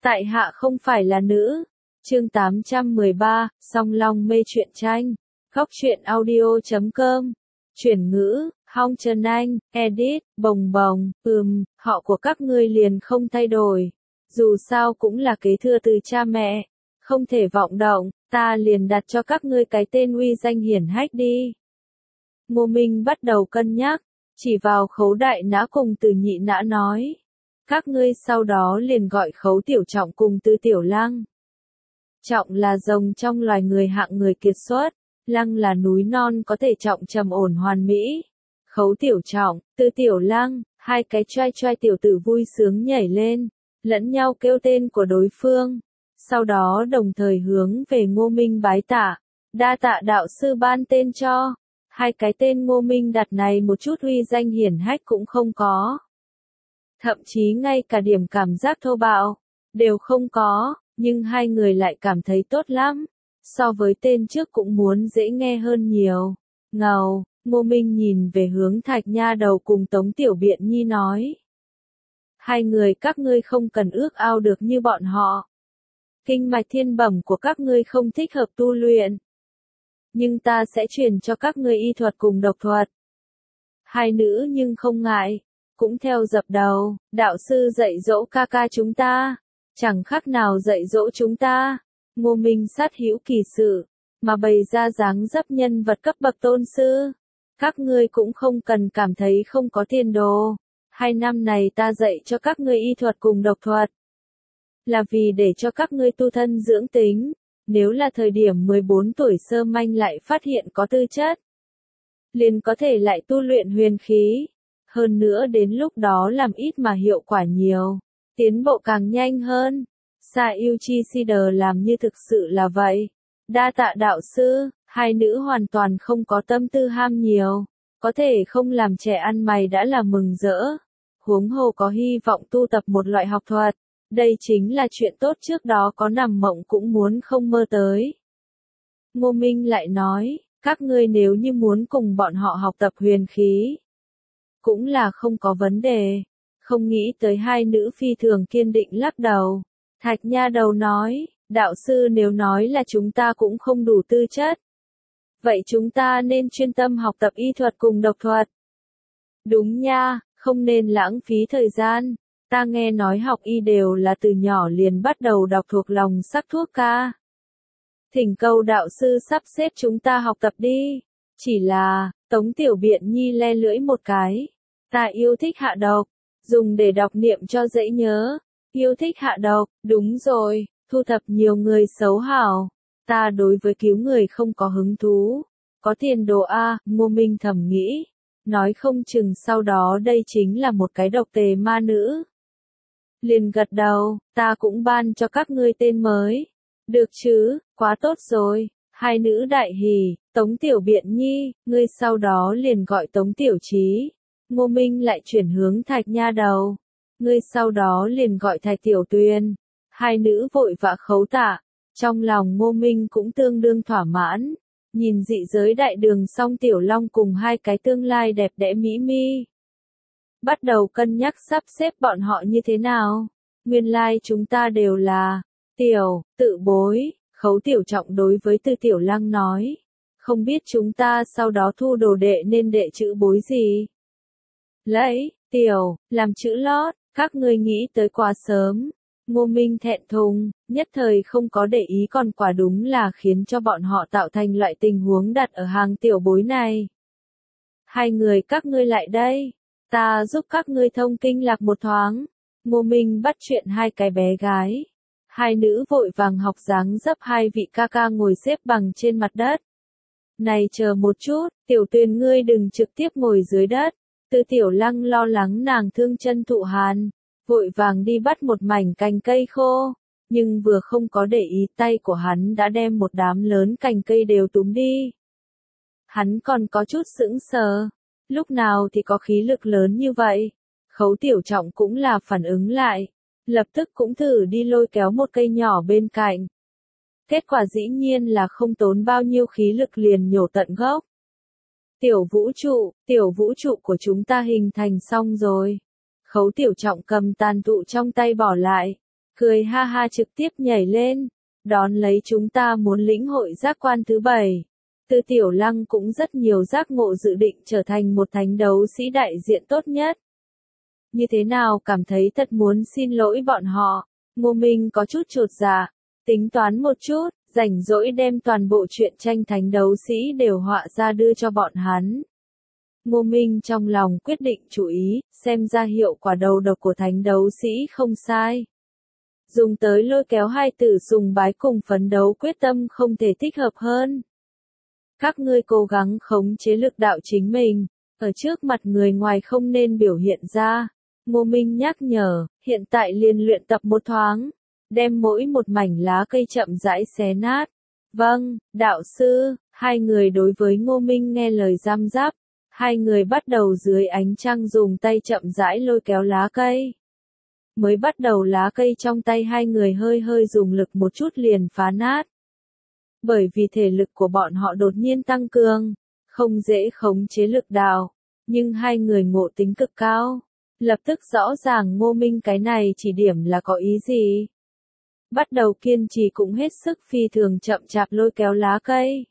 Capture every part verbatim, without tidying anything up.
Tại hạ không phải là nữ. Chương tám trăm mười ba, Song Long mê truyện tranh. Góc truyện audio chấm com. Chuyển ngữ, Hong Trần Anh, edit, bồng bồng, ừm, họ của các ngươi liền không thay đổi. Dù sao cũng là kế thừa từ cha mẹ. Không thể vọng động, ta liền đặt cho các ngươi cái tên uy danh hiển hách đi. Ngô Minh bắt đầu cân nhắc, chỉ vào Khấu Đại Nã cùng Từ Nhị Nã nói. Các ngươi sau đó liền gọi Khấu Tiểu Trọng cùng Tư Tiểu Lăng. Trọng là rồng trong loài người hạng người kiệt xuất, Lăng là núi non có thể trọng trầm ổn hoàn mỹ. Khấu Tiểu Trọng, Tư Tiểu Lăng, hai cái trai trai tiểu tử vui sướng nhảy lên, lẫn nhau kêu tên của đối phương. Sau đó đồng thời hướng về Ngô Minh bái tạ, đa tạ đạo sư ban tên cho. Hai cái tên Ngô Minh đặt này một chút uy danh hiển hách cũng không có. Thậm chí ngay cả điểm cảm giác thô bạo, đều không có, nhưng hai người lại cảm thấy tốt lắm. So với tên trước cũng muốn dễ nghe hơn nhiều. Ngầu, Ngô Minh nhìn về hướng Thạch Nha Đầu cùng Tống Tiểu Biện Nhi nói. Hai người các ngươi không cần ước ao được như bọn họ. Kinh mạch thiên bẩm của các ngươi không thích hợp tu luyện. Nhưng ta sẽ truyền cho các ngươi y thuật cùng độc thuật. Hai nữ nhưng không ngại, cũng theo dập đầu, đạo sư dạy dỗ ca ca chúng ta, chẳng khác nào dạy dỗ chúng ta. Ngô Minh sát hữu kỳ sự, mà bày ra dáng dấp nhân vật cấp bậc tôn sư. Các ngươi cũng không cần cảm thấy không có tiền đồ. Hai năm này ta dạy cho các ngươi y thuật cùng độc thuật, là vì để cho các ngươi tu thân dưỡng tính. Nếu là thời điểm mười bốn tuổi sơ manh lại phát hiện có tư chất, liền có thể lại tu luyện huyền khí. Hơn nữa đến lúc đó làm ít mà hiệu quả nhiều, tiến bộ càng nhanh hơn. Sa Uchisidor làm như thực sự là vậy. Đa tạ đạo sư, hai nữ hoàn toàn không có tâm tư ham nhiều, có thể không làm trẻ ăn mày đã là mừng rỡ. Huống hồ có hy vọng tu tập một loại học thuật, đây chính là chuyện tốt trước đó có nằm mộng cũng muốn không mơ tới. Ngô Minh lại nói, các ngươi nếu như muốn cùng bọn họ học tập huyền khí, cũng là không có vấn đề. Không nghĩ tới hai nữ phi thường kiên định lắc đầu. Thạch Nha Đầu nói, đạo sư nếu nói là chúng ta cũng không đủ tư chất, vậy chúng ta nên chuyên tâm học tập y thuật cùng độc thuật. Đúng nha, không nên lãng phí thời gian. Ta nghe nói học y đều là từ nhỏ liền bắt đầu đọc thuộc lòng sắc thuốc ca. Thỉnh cầu đạo sư sắp xếp chúng ta học tập đi. Chỉ là, Tống Tiểu Biện Nhi le lưỡi một cái. Ta yêu thích hạ độc, dùng để đọc niệm cho dễ nhớ. Yêu thích hạ độc, đúng rồi, thu thập nhiều người xấu hảo. Ta đối với cứu người không có hứng thú. Có tiền đồ a, Ngô Minh thầm nghĩ. Nói không chừng sau đó đây chính là một cái độc tề ma nữ. Liền gật đầu, ta cũng ban cho các ngươi tên mới. Được chứ, quá tốt rồi. Hai nữ đại hỉ, Tống Tiểu Biện Nhi, ngươi sau đó liền gọi Tống Tiểu Trí. Ngô Minh lại chuyển hướng Thạch Nha Đầu. Ngươi sau đó liền gọi Thạch Tiểu Tuyền. Hai nữ vội vã khấu tạ. Trong lòng Ngô Minh cũng tương đương thỏa mãn. Nhìn dị giới đại đường song Tiểu Long cùng hai cái tương lai đẹp đẽ mỹ mi. Bắt đầu cân nhắc sắp xếp bọn họ như thế nào. Nguyên lai like chúng ta đều là tiểu, tự bối. Khấu Tiểu Trọng đối với Tư Tiểu Lăng nói. Không biết chúng ta sau đó thu đồ đệ nên đệ chữ bối gì. Lấy, tiểu, làm chữ lót, các ngươi nghĩ tới quá sớm. Ngô Minh thẹn thùng, nhất thời không có để ý còn quả đúng là khiến cho bọn họ tạo thành loại tình huống đặt ở hàng tiểu bối này. Hai người các ngươi lại đây. Ta giúp các ngươi thông kinh lạc một thoáng. Ngô Minh bắt chuyện hai cái bé gái. Hai nữ vội vàng học dáng dấp hai vị ca ca ngồi xếp bằng trên mặt đất. Này chờ một chút, Tiểu Tuyền ngươi đừng trực tiếp ngồi dưới đất. Tư Tiểu Lăng lo lắng nàng thương chân thụ hàn, vội vàng đi bắt một mảnh cành cây khô. Nhưng vừa không có để ý tay của hắn đã đem một đám lớn cành cây đều túm đi. Hắn còn có chút sững sờ. Lúc nào thì có khí lực lớn như vậy? Khấu Tiểu Trọng cũng là phản ứng lại. Lập tức cũng thử đi lôi kéo một cây nhỏ bên cạnh. Kết quả dĩ nhiên là không tốn bao nhiêu khí lực liền nhổ tận gốc. Tiểu vũ trụ, tiểu vũ trụ của chúng ta hình thành xong rồi. Khấu Tiểu Trọng cầm tàn tụ trong tay bỏ lại. cười ha ha trực tiếp nhảy lên, đón lấy chúng ta muốn lĩnh hội giác quan thứ bảy. Tư Tiểu Lăng cũng rất nhiều giác ngộ dự định trở thành một thánh đấu sĩ đại diện tốt nhất. Như thế nào cảm thấy thật muốn xin lỗi bọn họ, Ngô Minh có chút chột dạ, tính toán một chút, rảnh rỗi đem toàn bộ truyện tranh thánh đấu sĩ đều họa ra đưa cho bọn hắn. Ngô Minh trong lòng quyết định chú ý, xem ra hiệu quả đầu độc của thánh đấu sĩ không sai. Dùng tới lôi kéo hai tử sùng bái cùng phấn đấu quyết tâm không thể thích hợp hơn. Các ngươi cố gắng khống chế lực đạo chính mình, ở trước mặt người ngoài không nên biểu hiện ra. Ngô Minh nhắc nhở, hiện tại liền luyện tập một thoáng, đem mỗi một mảnh lá cây chậm rãi xé nát. Vâng, đạo sư, hai người đối với Ngô Minh nghe lời giam giáp, hai người bắt đầu dưới ánh trăng dùng tay chậm rãi lôi kéo lá cây. Mới bắt đầu lá cây trong tay hai người hơi hơi dùng lực một chút liền phá nát. Bởi vì thể lực của bọn họ đột nhiên tăng cường, không dễ khống chế lực đạo, nhưng hai người ngộ tính cực cao, lập tức rõ ràng Ngô Minh cái này chỉ điểm là có ý gì. Bắt đầu kiên trì cũng hết sức phi thường chậm chạp lôi kéo lá cây.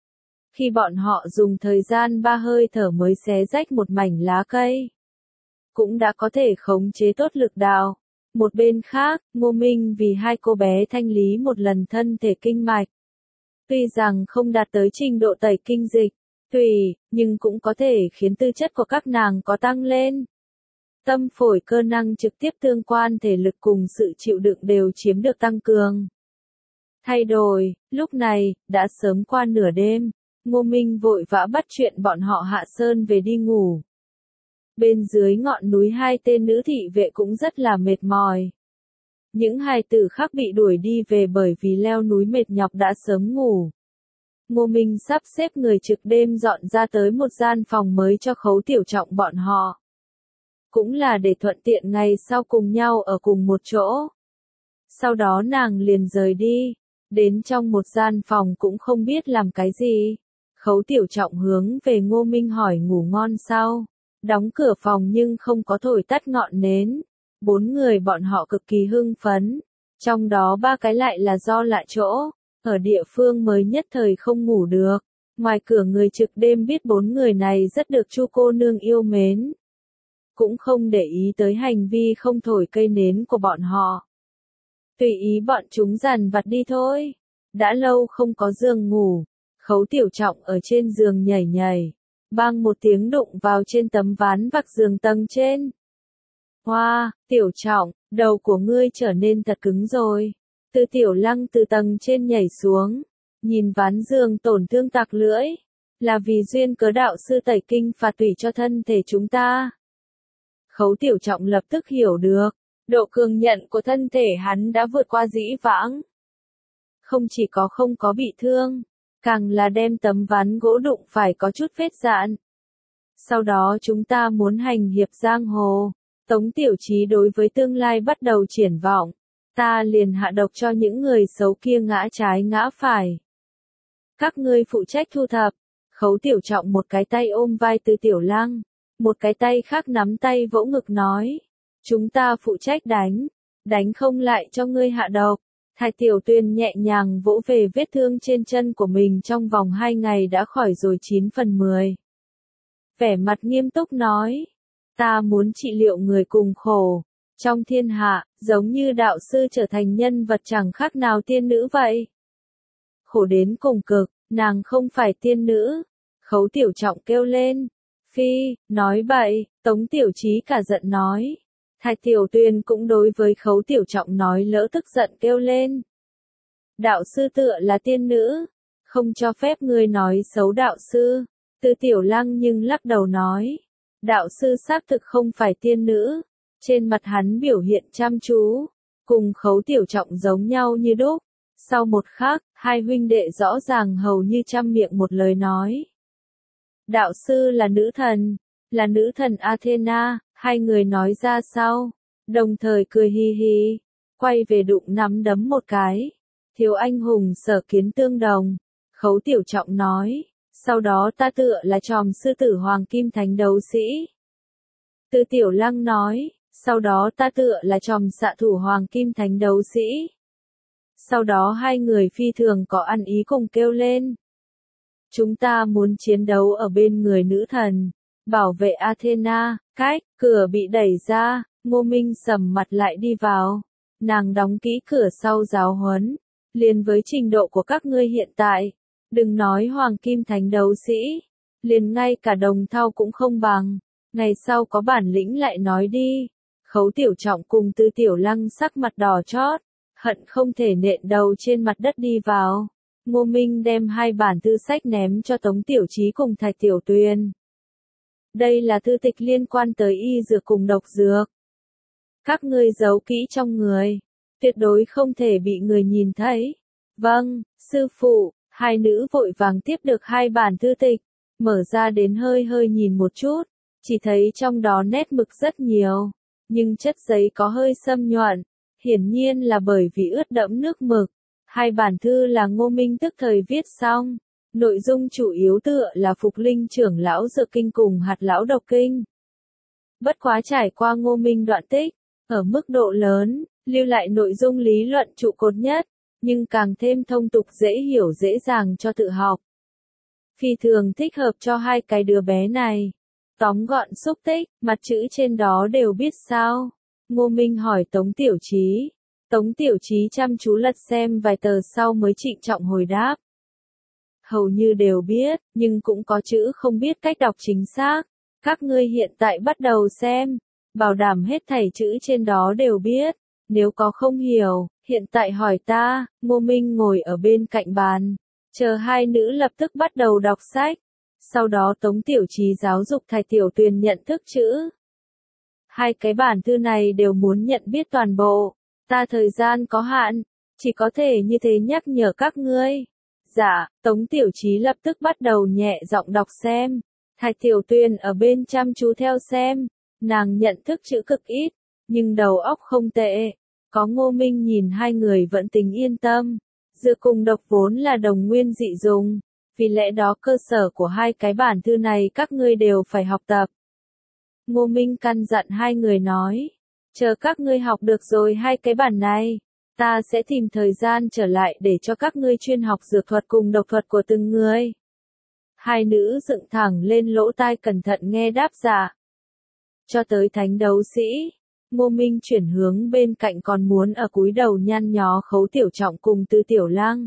Khi bọn họ dùng thời gian ba hơi thở mới xé rách một mảnh lá cây, cũng đã có thể khống chế tốt lực đạo. Một bên khác, Ngô Minh vì hai cô bé thanh lý một lần thân thể kinh mạch. Tuy rằng không đạt tới trình độ tẩy kinh dịch, tùy, nhưng cũng có thể khiến tư chất của các nàng có tăng lên. Tâm phổi cơ năng trực tiếp tương quan thể lực cùng sự chịu đựng đều chiếm được tăng cường. Thay đổi, lúc này, đã sớm qua nửa đêm, Ngô Minh vội vã bắt chuyện bọn họ hạ sơn về đi ngủ. Bên dưới ngọn núi hai tên nữ thị vệ cũng rất là mệt mỏi. Những hài tử khác bị đuổi đi về bởi vì leo núi mệt nhọc đã sớm ngủ. Ngô Minh sắp xếp người trực đêm dọn ra tới một gian phòng mới cho Khấu Tiểu Trọng bọn họ. Cũng là để thuận tiện ngày sau cùng nhau ở cùng một chỗ. Sau đó nàng liền rời đi, đến trong một gian phòng cũng không biết làm cái gì. Khấu Tiểu Trọng hướng về Ngô Minh hỏi ngủ ngon sao, đóng cửa phòng nhưng không có thổi tắt ngọn nến. Bốn người bọn họ cực kỳ hưng phấn, trong đó ba cái lại là do lạ chỗ, ở địa phương mới nhất thời không ngủ được. Ngoài cửa người trực đêm biết bốn người này rất được Chu cô nương yêu mến, cũng không để ý tới hành vi không thổi cây nến của bọn họ. Tùy ý bọn chúng dằn vặt đi thôi. Đã lâu không có giường ngủ, Khấu Tiểu Trọng ở trên giường nhảy nhảy, bang một tiếng đụng vào trên tấm ván vạc giường tầng trên. Hoa, wow, Tiểu Trọng, đầu của ngươi trở nên thật cứng rồi. Từ Tiểu Lăng từ tầng trên nhảy xuống, nhìn ván giường tổn thương tạc lưỡi, là vì duyên cớ đạo sư tẩy kinh phạt tủy cho thân thể chúng ta. Khấu Tiểu Trọng lập tức hiểu được, độ cường nhận của thân thể hắn đã vượt qua dĩ vãng. Không chỉ có không có bị thương, càng là đem tấm ván gỗ đụng phải có chút vết dạn. Sau đó chúng ta muốn hành hiệp giang hồ. Tống Tiểu Chí đối với tương lai bắt đầu triển vọng, ta liền hạ độc cho những người xấu kia ngã trái ngã phải. Các ngươi phụ trách thu thập. Khấu Tiểu Trọng một cái tay ôm vai Từ Tiểu Lăng, một cái tay khác nắm tay vỗ ngực nói, chúng ta phụ trách đánh, đánh không lại cho ngươi hạ độc. Thái Tiểu Tuyền nhẹ nhàng vỗ về vết thương trên chân của mình, trong vòng hai ngày đã khỏi rồi chín phần mười. Vẻ mặt nghiêm túc nói, ta muốn trị liệu người cùng khổ. Trong thiên hạ, giống như đạo sư trở thành nhân vật chẳng khác nào tiên nữ vậy. Khổ đến cùng cực, nàng không phải tiên nữ. Khấu Tiểu Trọng kêu lên. Phi, nói bậy, Tống Tiểu Chí cả giận nói. Thái Tiểu Tuyền cũng đối với Khấu Tiểu Trọng nói lỡ tức giận kêu lên. Đạo sư tựa là tiên nữ, không cho phép ngươi nói xấu đạo sư. Từ Tiểu Lăng nhưng lắc đầu nói, đạo sư xác thực không phải tiên nữ. Trên mặt hắn biểu hiện chăm chú, cùng Khấu Tiểu Trọng giống nhau như đúc. Sau một khắc, hai huynh đệ rõ ràng hầu như trăm miệng một lời nói. Đạo sư là nữ thần, là nữ thần Athena. Hai người nói ra sau, đồng thời cười hi hi, quay về đụng nắm đấm một cái. Thiếu anh hùng sở kiến tương đồng. Khấu Tiểu Trọng nói, sau đó ta tựa là tròm sư tử hoàng kim thánh đấu sĩ. Từ Tiểu Lăng nói, Sau đó ta tựa là chòm xạ thủ hoàng kim thánh đấu sĩ. Sau đó hai người phi thường có ăn ý cùng kêu lên. Chúng ta muốn chiến đấu ở bên người nữ thần, bảo vệ Athena. Cách, cửa bị đẩy ra, Ngô Minh sầm mặt lại đi vào. Nàng đóng kỹ cửa sau giáo huấn. Liền với trình độ của các ngươi hiện tại, đừng nói hoàng kim thánh đấu sĩ, liền ngay cả đồng thau cũng không bằng. Ngày sau có bản lĩnh lại nói đi. Khấu Tiểu Trọng cùng Tư Tiểu Lăng sắc mặt đỏ chót, hận không thể nện đầu trên mặt đất đi vào. Ngô Minh đem hai bản thư sách ném cho Tống Tiểu Chí cùng Thạch Tiểu Tuyền. Đây là thư tịch liên quan tới y dược cùng độc dược. Các ngươi giấu kỹ trong người, tuyệt đối không thể bị người nhìn thấy. Vâng, sư phụ. Hai nữ vội vàng tiếp được hai bản thư tịch, mở ra đến hơi hơi nhìn một chút, chỉ thấy trong đó nét mực rất nhiều, nhưng chất giấy có hơi xâm nhuận, hiển nhiên là bởi vì ướt đẫm nước mực. Hai bản thư là Ngô Minh tức thời viết xong, nội dung chủ yếu tựa là Phục Linh trưởng lão Dược Kinh cùng Hạt lão Độc Kinh. Bất quá trải qua Ngô Minh đoạn tích, ở mức độ lớn, lưu lại nội dung lý luận trụ cột nhất, nhưng càng thêm thông tục dễ hiểu dễ dàng cho tự học. Phi thường thích hợp cho hai cái đứa bé này. Tóm gọn xúc tích, mặt chữ trên đó đều biết sao? Ngô Minh hỏi Tống Tiểu Chí. Tống Tiểu Chí chăm chú lật xem vài tờ sau mới trịnh trọng hồi đáp. Hầu như đều biết, nhưng cũng có chữ không biết cách đọc chính xác. Các ngươi hiện tại bắt đầu xem, bảo đảm hết thảy chữ trên đó đều biết. Nếu có không hiểu, hiện tại hỏi ta. Ngô Minh ngồi ở bên cạnh bàn, chờ hai nữ lập tức bắt đầu đọc sách. Sau đó Tống Tiểu Chí giáo dục Thạch Tiểu Tuyền nhận thức chữ. Hai cái bản thư này đều muốn nhận biết toàn bộ. Ta thời gian có hạn, chỉ có thể như thế nhắc nhở các ngươi. Dạ, Tống Tiểu Chí lập tức bắt đầu nhẹ giọng đọc xem. Thạch Tiểu Tuyền ở bên chăm chú theo xem. Nàng nhận thức chữ cực ít, nhưng đầu óc không tệ. Có Ngô Minh nhìn hai người vẫn tính yên tâm. Dược cùng độc vốn là đồng nguyên dị dùng, vì lẽ đó cơ sở của hai cái bản thư này các ngươi đều phải học tập. Ngô Minh căn dặn hai người nói, chờ các ngươi học được rồi hai cái bản này, ta sẽ tìm thời gian trở lại để cho các ngươi chuyên học dược thuật cùng độc thuật của từng người. Hai nữ dựng thẳng lên lỗ tai cẩn thận nghe đáp dạ. Cho tới thánh đấu sĩ, Ngô Minh chuyển hướng bên cạnh còn muốn ở cúi đầu nhăn nhó Khấu Tiểu Trọng cùng Tư Tiểu Lăng.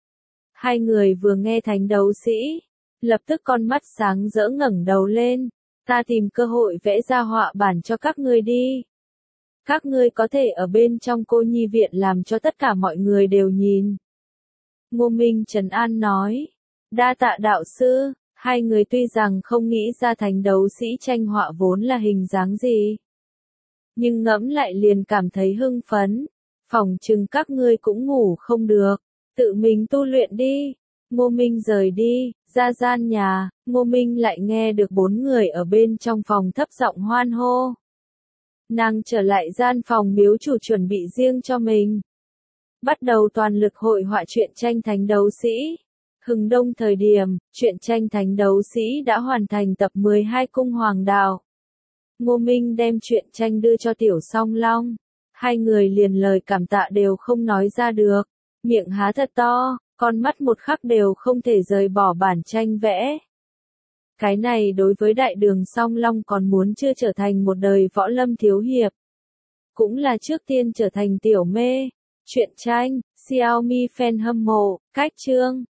Hai người vừa nghe thánh đấu sĩ, lập tức con mắt sáng rỡ ngẩng đầu lên. Ta tìm cơ hội vẽ ra họa bản cho các ngươi đi. Các ngươi có thể ở bên trong cô nhi viện làm cho tất cả mọi người đều nhìn. Ngô Minh trấn an nói. Đa tạ đạo sư. Hai người tuy rằng không nghĩ ra thánh đấu sĩ tranh họa vốn là hình dáng gì, nhưng ngẫm lại liền cảm thấy hưng phấn. Phỏng chừng các ngươi cũng ngủ không được, tự mình tu luyện đi. Ngô Minh rời đi, ra gian nhà, Ngô Minh lại nghe được bốn người ở bên trong phòng thấp giọng hoan hô. Nàng trở lại gian phòng miếu chủ chuẩn bị riêng cho mình. Bắt đầu toàn lực hội họa truyện tranh thánh đấu sĩ. Hừng đông thời điểm, truyện tranh thánh đấu sĩ đã hoàn thành tập mười hai cung hoàng đạo. Ngô Minh đem truyện tranh đưa cho Tiểu Song Long. Hai người liền lời cảm tạ đều không nói ra được. Miệng há thật to, con mắt một khắc đều không thể rời bỏ bản tranh vẽ. Cái này đối với Đại Đường Song Long còn muốn chưa trở thành một đời võ lâm thiếu hiệp. Cũng là trước tiên trở thành tiểu mê. Truyện tranh, Xiaomi fan hâm mộ, cách chương.